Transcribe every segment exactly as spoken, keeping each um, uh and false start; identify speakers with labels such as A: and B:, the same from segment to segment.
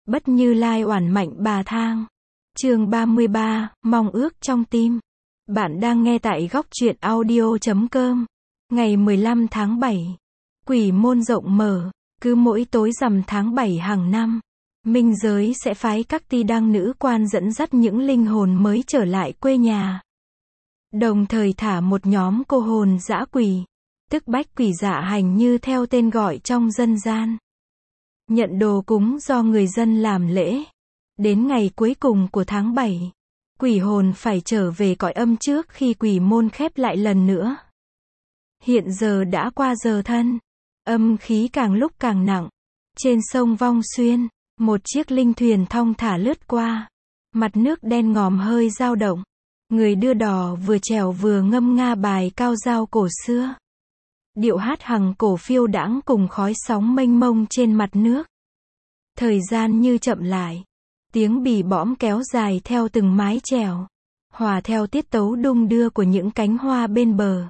A: Bất Như Lai oản mạnh bà thang. Chương ba mươi ba, mong ước trong tim. Bạn đang nghe tại góc truyện audio chấm com. Ngày mười lăm tháng bảy. Quỷ môn rộng mở. Cứ mỗi tối rằm tháng bảy hàng năm, minh giới sẽ phái các ti đăng nữ quan dẫn dắt những linh hồn mới trở lại quê nhà. Đồng thời thả một nhóm cô hồn dã quỷ, tức bách quỷ dạ hành như theo tên gọi trong dân gian. Nhận đồ cúng do người dân làm lễ. Đến ngày cuối cùng của tháng bảy, quỷ hồn phải trở về cõi âm trước khi quỷ môn khép lại lần nữa. Hiện giờ đã qua giờ thân, âm khí càng lúc càng nặng. Trên sông Vong Xuyên, một chiếc linh thuyền thong thả lướt qua. Mặt nước đen ngòm hơi dao động. Người đưa đò vừa chèo vừa ngâm nga bài cao dao cổ xưa. Điệu hát hằng cổ phiêu đãng cùng khói sóng mênh mông trên mặt nước. Thời gian như chậm lại. Tiếng bì bõm kéo dài theo từng mái chèo, hòa theo tiết tấu đung đưa của những cánh hoa bên bờ.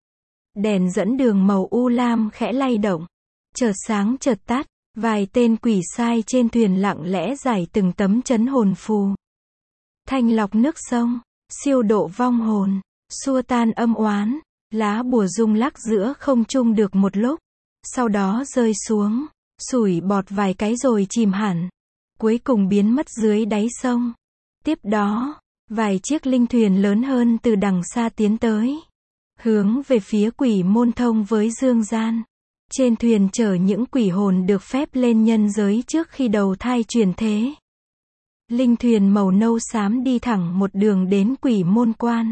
A: Đèn dẫn đường màu u lam khẽ lay động, chợt sáng chợt tắt. Vài tên quỷ sai trên thuyền lặng lẽ giải từng tấm chấn hồn phù. Thanh lọc nước sông, siêu độ vong hồn, xua tan âm oán. Lá bùa rung lắc giữa không trung được một lúc, sau đó rơi xuống, sủi bọt vài cái rồi chìm hẳn, cuối cùng biến mất dưới đáy sông. Tiếp đó, vài chiếc linh thuyền lớn hơn từ đằng xa tiến tới, hướng về phía quỷ môn thông với dương gian. Trên thuyền chở những quỷ hồn được phép lên nhân giới trước khi đầu thai chuyển thế. Linh thuyền màu nâu xám đi thẳng một đường đến quỷ môn quan.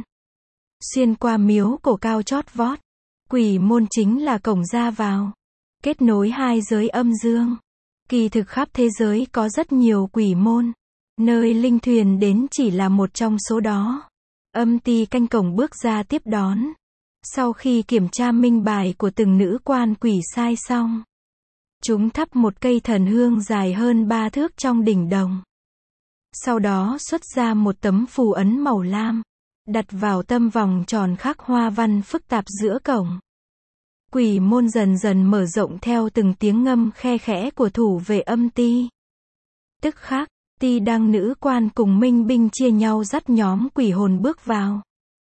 A: Xuyên qua miếu cổ cao chót vót. Quỷ môn chính là cổng ra vào, kết nối hai giới âm dương. Kỳ thực khắp thế giới có rất nhiều quỷ môn, nơi linh thuyền đến chỉ là một trong số đó. Âm ty canh cổng bước ra tiếp đón. Sau khi kiểm tra minh bài của từng nữ quan quỷ sai xong, chúng thắp một cây thần hương dài hơn ba thước trong đỉnh đồng. Sau đó xuất ra một tấm phù ấn màu lam, đặt vào tâm vòng tròn khắc hoa văn phức tạp giữa cổng. Quỷ môn dần dần mở rộng theo từng tiếng ngâm khe khẽ của thủ vệ âm ty. Tức khắc, ti đăng nữ quan cùng minh binh chia nhau dắt nhóm quỷ hồn bước vào.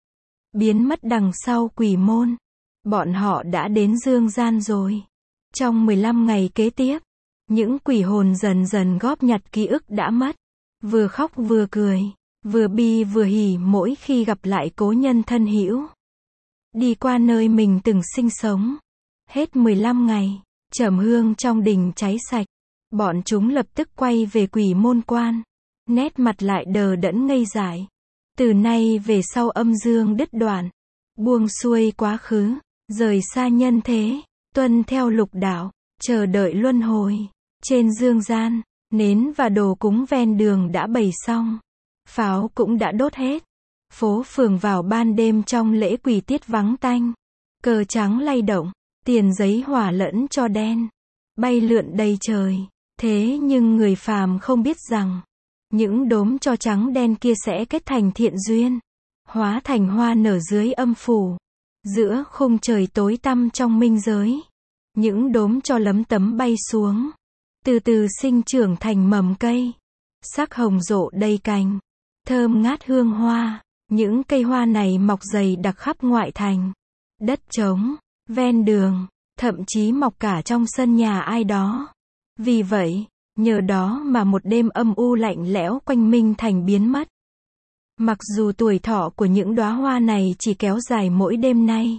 A: Biến mất đằng sau quỷ môn. Bọn họ đã đến dương gian rồi. Trong mười lăm ngày kế tiếp, những quỷ hồn dần dần góp nhặt ký ức đã mất. Vừa khóc vừa cười, vừa bi vừa hỉ mỗi khi gặp lại cố nhân thân hữu. Đi qua nơi mình từng sinh sống. Hết mười lăm ngày, trầm hương trong đình cháy sạch. Bọn chúng lập tức quay về quỷ môn quan. Nét mặt lại đờ đẫn ngây dại. Từ nay về sau âm dương đứt đoạn, buông xuôi quá khứ, rời xa nhân thế, tuân theo lục đạo, chờ đợi luân hồi. Trên dương gian, nến và đồ cúng ven đường đã bày xong, pháo cũng đã đốt hết. Phố phường vào ban đêm trong lễ quỷ tiết vắng tanh, cờ trắng lay động, tiền giấy hỏa lẫn cho đen, bay lượn đầy trời. Thế nhưng người phàm không biết rằng, những đốm tro trắng đen kia sẽ kết thành thiện duyên, hóa thành hoa nở dưới âm phủ. Giữa khung trời tối tăm trong minh giới, những đốm tro lấm tấm bay xuống, từ từ sinh trưởng thành mầm cây, sắc hồng rộ đầy cành, thơm ngát hương hoa. Những cây hoa này mọc dày đặc khắp ngoại thành, đất trống, ven đường, thậm chí mọc cả trong sân nhà ai đó. Vì vậy, nhờ đó mà một đêm âm u lạnh lẽo quanh Minh Thành biến mất. Mặc dù tuổi thọ của những đóa hoa này chỉ kéo dài mỗi đêm nay.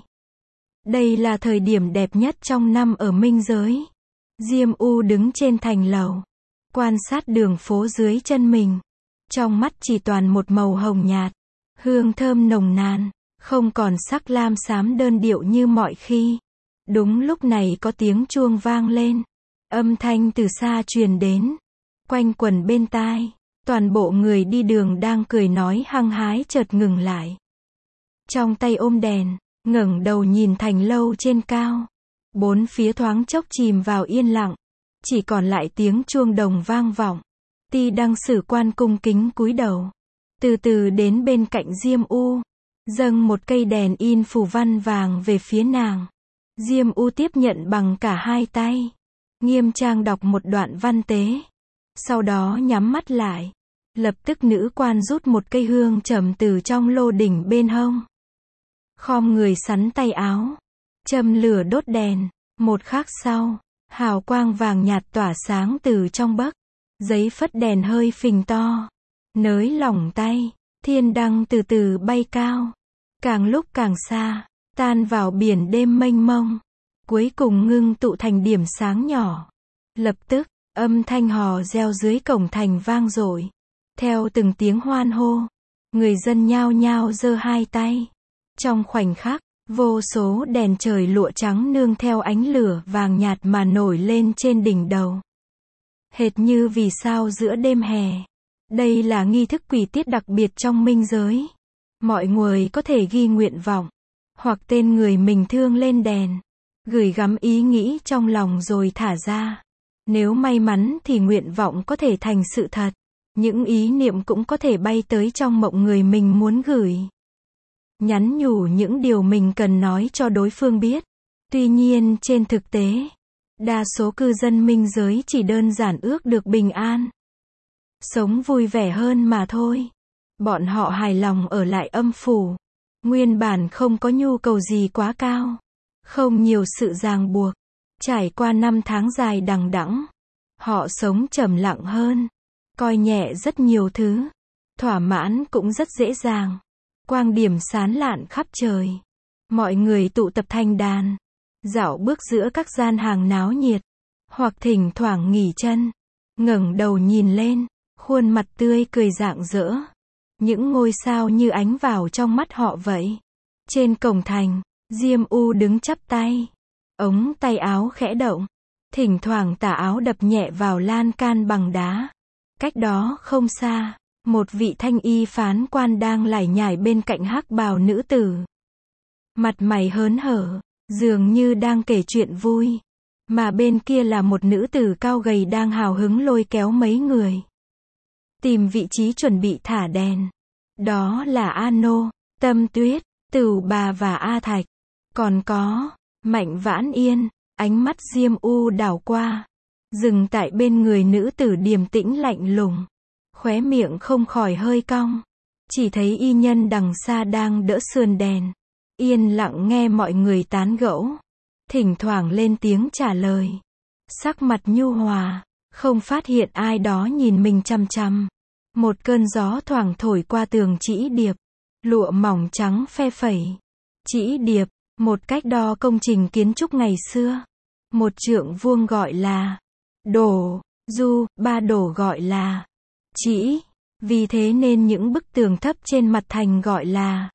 A: Đây là thời điểm đẹp nhất trong năm ở Minh giới. Diêm U đứng trên thành lầu, quan sát đường phố dưới chân mình. Trong mắt chỉ toàn một màu hồng nhạt, hương thơm nồng nàn, không còn sắc lam xám đơn điệu như mọi khi. Đúng lúc này có tiếng chuông vang lên. Âm thanh từ xa truyền đến, quanh quẩn bên tai. Toàn bộ người đi đường đang cười nói hăng hái chợt ngừng lại. Trong tay ôm đèn, ngẩng đầu nhìn thành lâu trên cao. Bốn phía thoáng chốc chìm vào yên lặng, chỉ còn lại tiếng chuông đồng vang vọng. Ti đăng sử quan cung kính cúi đầu, từ từ đến bên cạnh Diêm U, dâng một cây đèn in phù văn vàng về phía nàng. Diêm U tiếp nhận bằng cả hai tay, nghiêm trang đọc một đoạn văn tế. Sau đó nhắm mắt lại. Lập tức nữ quan rút một cây hương trầm từ trong lô đỉnh bên hông. Khom người sắn tay áo. Châm lửa đốt đèn. Một khắc sau, hào quang vàng nhạt tỏa sáng từ trong bấc. Giấy phất đèn hơi phình to. Nới lỏng tay. Thiên đăng từ từ bay cao. Càng lúc càng xa. Tan vào biển đêm mênh mông. Cuối cùng ngưng tụ thành điểm sáng nhỏ. Lập tức, âm thanh hò reo dưới cổng thành vang dội. Theo từng tiếng hoan hô, người dân nhao nhao giơ hai tay. Trong khoảnh khắc, vô số đèn trời lụa trắng nương theo ánh lửa vàng nhạt mà nổi lên trên đỉnh đầu. Hệt như vì sao giữa đêm hè. Đây là nghi thức quỷ tiết đặc biệt trong minh giới. Mọi người có thể ghi nguyện vọng, hoặc tên người mình thương lên đèn. Gửi gắm ý nghĩ trong lòng rồi thả ra. Nếu may mắn thì nguyện vọng có thể thành sự thật. Những ý niệm cũng có thể bay tới trong mộng người mình muốn gửi. Nhắn nhủ những điều mình cần nói cho đối phương biết. Tuy nhiên trên thực tế, đa số cư dân minh giới chỉ đơn giản ước được bình an. Sống vui vẻ hơn mà thôi. Bọn họ hài lòng ở lại âm phủ. Nguyên bản không có nhu cầu gì quá cao. Không nhiều sự ràng buộc. Trải qua năm tháng dài đằng đẵng, họ sống trầm lặng hơn. Coi nhẹ rất nhiều thứ. Thỏa mãn cũng rất dễ dàng. Quang điểm sáng lạn khắp trời. Mọi người tụ tập thành đàn. Dạo bước giữa các gian hàng náo nhiệt. Hoặc thỉnh thoảng nghỉ chân. Ngẩng đầu nhìn lên. Khuôn mặt tươi cười rạng rỡ. Những ngôi sao như ánh vào trong mắt họ vậy. Trên cổng thành, Diêm U đứng chắp tay. Ống tay áo khẽ động. Thỉnh thoảng tà áo đập nhẹ vào lan can bằng đá. Cách đó không xa, một vị thanh y phán quan đang lải nhải bên cạnh hắc bào nữ tử. Mặt mày hớn hở, dường như đang kể chuyện vui. Mà bên kia là một nữ tử cao gầy đang hào hứng lôi kéo mấy người. Tìm vị trí chuẩn bị thả đèn. Đó là A Nô, Tâm Tuyết, Tửu Bà và A Thạch. Còn có Mạnh Vãn Yên. Ánh mắt Diêm U đảo qua, dừng tại bên người nữ tử điềm tĩnh lạnh lùng. Khóe miệng không khỏi hơi cong. Chỉ thấy y nhân đằng xa đang đỡ sườn đèn. Yên lặng nghe mọi người tán gẫu. Thỉnh thoảng lên tiếng trả lời. Sắc mặt nhu hòa, không phát hiện ai đó nhìn mình chăm chăm. Một cơn gió thoảng thổi qua tường Trĩ Điệp. Lụa mỏng trắng phe phẩy. Trĩ Điệp, một cách đo công trình kiến trúc ngày xưa. Một trượng vuông gọi là đổ, du, ba đổ gọi là trĩ. Vì thế nên những bức tường thấp trên mặt thành gọi là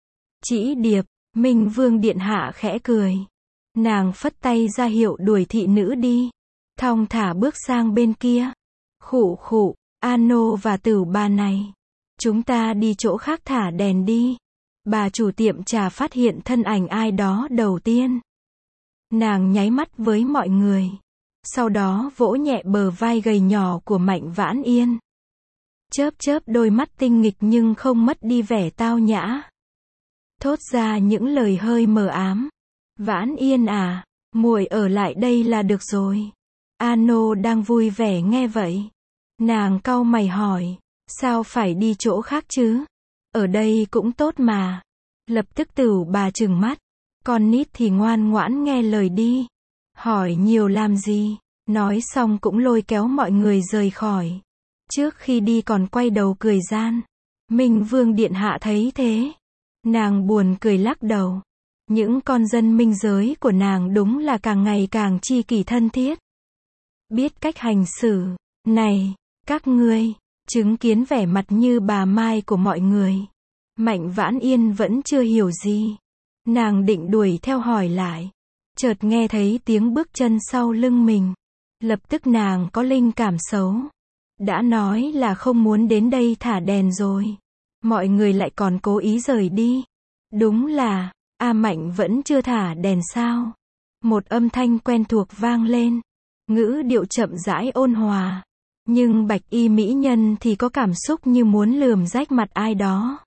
A: Trĩ Điệp. Minh Vương điện hạ khẽ cười. Nàng phất tay ra hiệu đuổi thị nữ đi. Thong thả bước sang bên kia. Khụ khụ, A Nô và Tửu Bà này. Chúng ta đi chỗ khác thả đèn đi. Bà chủ tiệm trà phát hiện thân ảnh ai đó đầu tiên. Nàng nháy mắt với mọi người. Sau đó vỗ nhẹ bờ vai gầy nhỏ của Mạnh Vãn Yên. Chớp chớp đôi mắt tinh nghịch nhưng không mất đi vẻ tao nhã. Thốt ra những lời hơi mờ ám. Vãn Yên à, muội ở lại đây là được rồi. A Nô đang vui vẻ nghe vậy. Nàng cau mày hỏi. Sao phải đi chỗ khác chứ? Ở đây cũng tốt mà. Lập tức Tửu Bà trừng mắt. Con nít thì ngoan ngoãn nghe lời đi. Hỏi nhiều làm gì? Nói xong cũng lôi kéo mọi người rời khỏi. Trước khi đi còn quay đầu cười gian. Minh Vương điện hạ thấy thế. Nàng buồn cười lắc đầu. Những con dân minh giới của nàng đúng là càng ngày càng tri kỷ thân thiết. Biết cách hành xử. Này, các ngươi, chứng kiến vẻ mặt như bà Mai của mọi người. Mạnh Vãn Yên vẫn chưa hiểu gì. Nàng định đuổi theo hỏi lại. Chợt nghe thấy tiếng bước chân sau lưng mình. Lập tức nàng có linh cảm xấu. Đã nói là không muốn đến đây thả đèn rồi. Mọi người lại còn cố ý rời đi. Đúng là, A Mạnh vẫn chưa thả đèn sao? Một âm thanh quen thuộc vang lên. Ngữ điệu chậm rãi ôn hòa. Nhưng bạch y mỹ nhân thì có cảm xúc như muốn lườm rách mặt ai đó.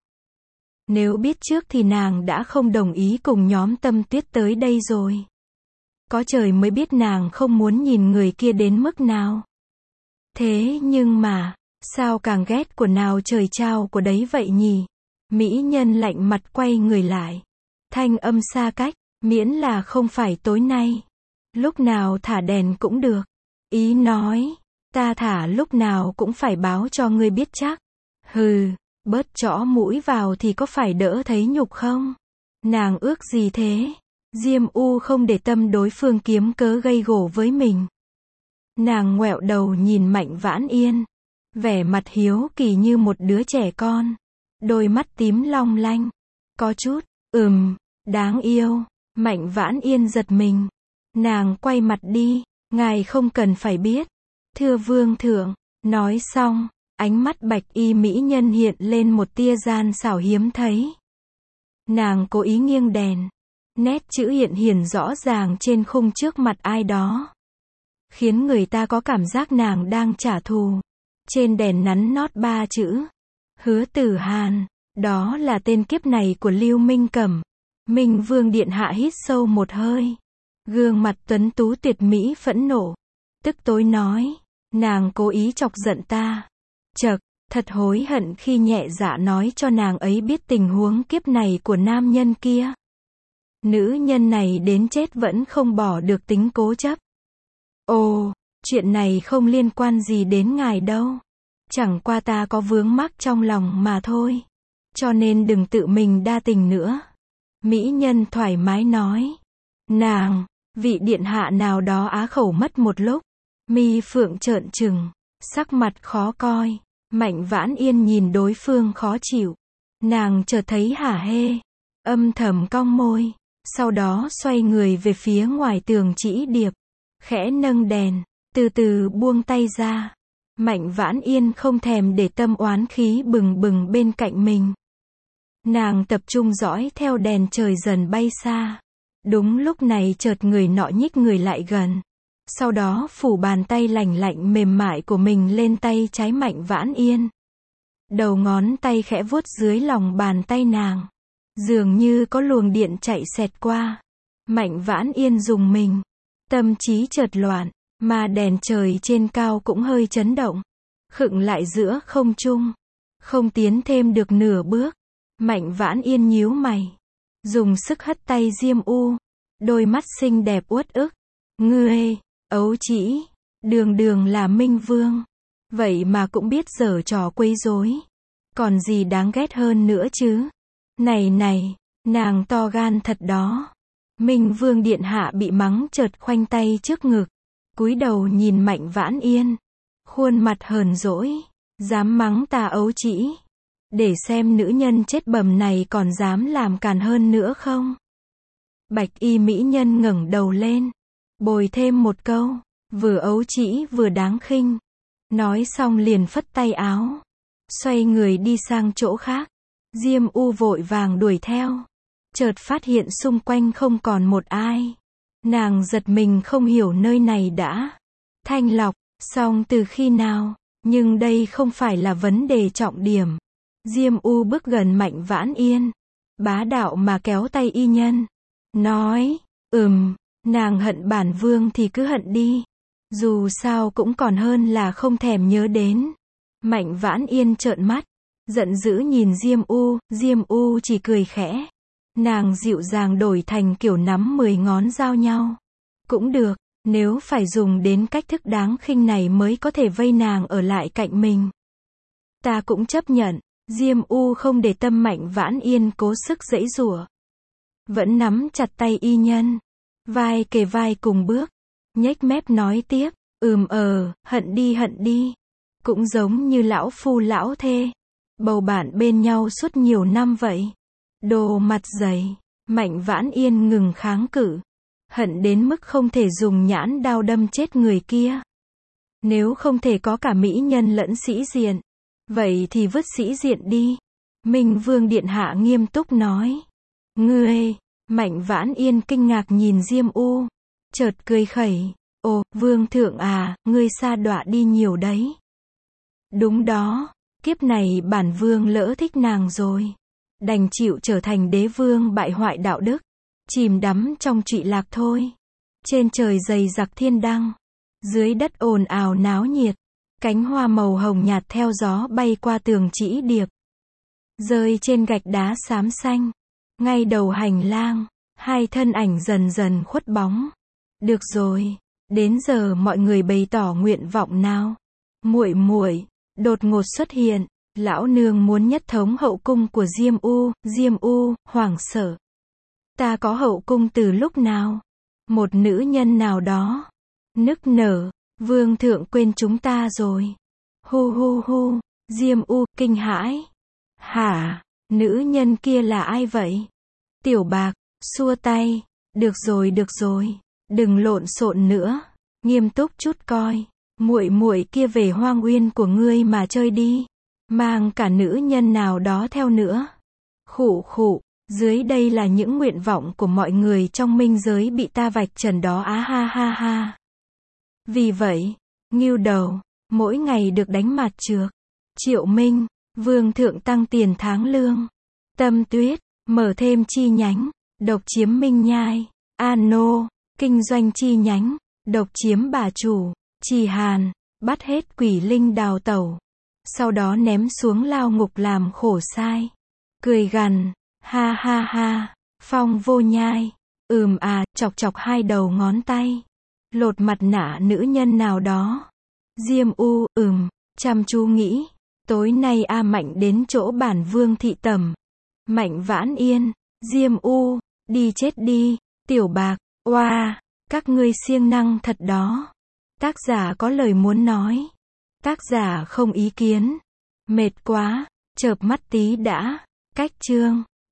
A: Nếu biết trước thì nàng đã không đồng ý cùng nhóm Tâm Tuyết tới đây rồi. Có trời mới biết nàng không muốn nhìn người kia đến mức nào. Thế nhưng mà, sao càng ghét của nào trời trao của đấy vậy nhỉ? Mỹ nhân lạnh mặt quay người lại. Thanh âm xa cách, miễn là không phải tối nay. Lúc nào thả đèn cũng được. Ý nói, ta thả lúc nào cũng phải báo cho ngươi biết chắc. Hừ, bớt chõ mũi vào thì có phải đỡ thấy nhục không? Nàng ước gì thế? Diêm U không để tâm đối phương kiếm cớ gây gổ với mình. Nàng ngoẹo đầu nhìn Mạnh Vãn Yên. Vẻ mặt hiếu kỳ như một đứa trẻ con. Đôi mắt tím long lanh. Có chút, ừm, đáng yêu. Mạnh Vãn Yên giật mình. Nàng quay mặt đi. Ngài không cần phải biết. Thưa vương thượng. Nói xong, ánh mắt bạch y mỹ nhân hiện lên một tia gian xảo hiếm thấy. Nàng cố ý nghiêng đèn. Nét chữ hiện hiển rõ ràng trên khung trước mặt ai đó. Khiến người ta có cảm giác nàng đang trả thù. Trên đèn nắn nót ba chữ. Hứa Tử Hàn. Đó là tên kiếp này của Lưu Minh Cẩm. Minh Vương điện hạ hít sâu một hơi. Gương mặt tuấn tú tuyệt mỹ phẫn nộ. Tức tối nói. Nàng cố ý chọc giận ta. Chậc, thật hối hận khi nhẹ dạ nói cho nàng ấy biết tình huống kiếp này của nam nhân kia. Nữ nhân này đến chết vẫn không bỏ được tính cố chấp. Ồ, chuyện này không liên quan gì đến ngài đâu. Chẳng qua ta có vướng mắc trong lòng mà thôi. Cho nên đừng tự mình đa tình nữa. Mỹ nhân thoải mái nói. Nàng, vị điện hạ nào đó á khẩu mất một lúc. Mi phượng trợn trừng. Sắc mặt khó coi. Mạnh Vãn Yên nhìn đối phương khó chịu. Nàng chợt thấy hả hê. Âm thầm cong môi. Sau đó xoay người về phía ngoài tường chỉ điệp. Khẽ nâng đèn. Từ từ buông tay ra. Mạnh Vãn Yên không thèm để tâm oán khí bừng bừng bên cạnh mình. Nàng tập trung dõi theo đèn trời dần bay xa. Đúng lúc này chợt người nọ nhích người lại gần. Sau đó phủ bàn tay lành lạnh mềm mại của mình lên tay trái Mạnh Vãn Yên. Đầu ngón tay khẽ vuốt dưới lòng bàn tay nàng. Dường như có luồng điện chạy xẹt qua. Mạnh Vãn Yên rùng mình. Tâm trí chợt loạn. Mà đèn trời trên cao cũng hơi chấn động. Khựng lại giữa không trung. Không tiến thêm được nửa bước. Mạnh Vãn Yên nhíu mày. Dùng sức hất tay Diêm U. Đôi mắt xinh đẹp uất ức. Ngươi, ấu trĩ, đường đường là Minh Vương. Vậy mà cũng biết giở trò quấy rối. Còn gì đáng ghét hơn nữa chứ? Này này, nàng to gan thật đó. Minh Vương điện hạ bị mắng chợt khoanh tay trước ngực. Cúi đầu nhìn Mạnh Vãn Yên. Khuôn mặt hờn dỗi. Dám mắng ta ấu trĩ. Để xem nữ nhân chết bầm này còn dám làm càn hơn nữa không? Bạch y mỹ nhân ngẩng đầu lên. Bồi thêm một câu. Vừa ấu trĩ vừa đáng khinh. Nói xong liền phất tay áo. Xoay người đi sang chỗ khác. Diêm U vội vàng đuổi theo. Chợt phát hiện xung quanh không còn một ai. Nàng giật mình không hiểu nơi này đã thanh lọc xong từ khi nào. Nhưng đây không phải là vấn đề trọng điểm. Diêm U bước gần Mạnh Vãn Yên. Bá đạo mà kéo tay y nhân. Nói, ừm, nàng hận bản vương thì cứ hận đi. Dù sao cũng còn hơn là không thèm nhớ đến. Mạnh Vãn Yên trợn mắt. Giận dữ nhìn Diêm U. Diêm U chỉ cười khẽ. Nàng dịu dàng đổi thành kiểu nắm mười ngón giao nhau. Cũng được, nếu phải dùng đến cách thức đáng khinh này mới có thể vây nàng ở lại cạnh mình. Ta cũng chấp nhận. Diêm U không để tâm Mạnh Vãn Yên cố sức giãy giụa. Vẫn nắm chặt tay y nhân. Vai kề vai cùng bước. Nhếch mép nói tiếp. Ừm ờ, hận đi hận đi. Cũng giống như lão phu lão thê. Bầu bạn bên nhau suốt nhiều năm vậy. Đồ mặt dày. Mạnh Vãn Yên ngừng kháng cự. Hận đến mức không thể dùng nhãn đao đâm chết người kia. Nếu không thể có cả mỹ nhân lẫn sĩ diện. Vậy thì vứt sĩ diện đi. Minh Vương điện hạ nghiêm túc nói. Ngươi, Mạnh Vãn Yên kinh ngạc nhìn Diêm U. Chợt cười khẩy. Ồ, vương thượng à, ngươi sa đọa đi nhiều đấy. Đúng đó, kiếp này bản vương lỡ thích nàng rồi. Đành chịu trở thành đế vương bại hoại đạo đức. Chìm đắm trong trụy lạc thôi. Trên trời dày đặc thiên đăng. Dưới đất ồn ào náo nhiệt. Cánh hoa màu hồng nhạt theo gió bay qua tường chỉ điệp. Rơi trên gạch đá xám xanh. Ngay đầu hành lang, hai thân ảnh dần dần khuất bóng. Được rồi, đến giờ mọi người bày tỏ nguyện vọng nào. Muội muội đột ngột xuất hiện, lão nương muốn nhất thống hậu cung của Diêm U, Diêm U, hoảng sợ. Ta có hậu cung từ lúc nào? Một nữ nhân nào đó nức nở, vương thượng quên chúng ta rồi. Hu hu hu, Diêm U kinh hãi. Hả, nữ nhân kia là ai vậy? Tiểu Bạc xua tay, được rồi được rồi, đừng lộn xộn nữa, nghiêm túc chút coi, muội muội kia về Hoang Uyên của ngươi mà chơi đi, mang cả nữ nhân nào đó theo nữa. Khụ khụ, dưới đây là những nguyện vọng của mọi người trong minh giới bị ta vạch trần đó á ha ha ha. Vì vậy, Ngưu Đầu mỗi ngày được đánh mặt trược. Triệu Minh, vương thượng tăng tiền tháng lương. Tâm Tuyết mở thêm chi nhánh, độc chiếm Minh Nhai. An Nô kinh doanh chi nhánh, độc chiếm bà chủ. Trì Hàn bắt hết quỷ linh đào tẩu, sau đó ném xuống lao ngục làm khổ sai. Cười gằn, ha ha ha. Phong Vô Nhai, ừm à, chọc chọc hai đầu ngón tay, lột mặt nạ nữ nhân nào đó. Diêm U, ừm, chăm chú nghĩ, tối nay A Mạnh đến chỗ bản vương thị tẩm. Mạnh Vãn Yên, Diêm U, đi chết đi. Tiểu Bạc, oa, các ngươi siêng năng thật đó. Tác giả có lời muốn nói. Tác giả không ý kiến. Mệt quá, chợp mắt tí đã. Cách chương.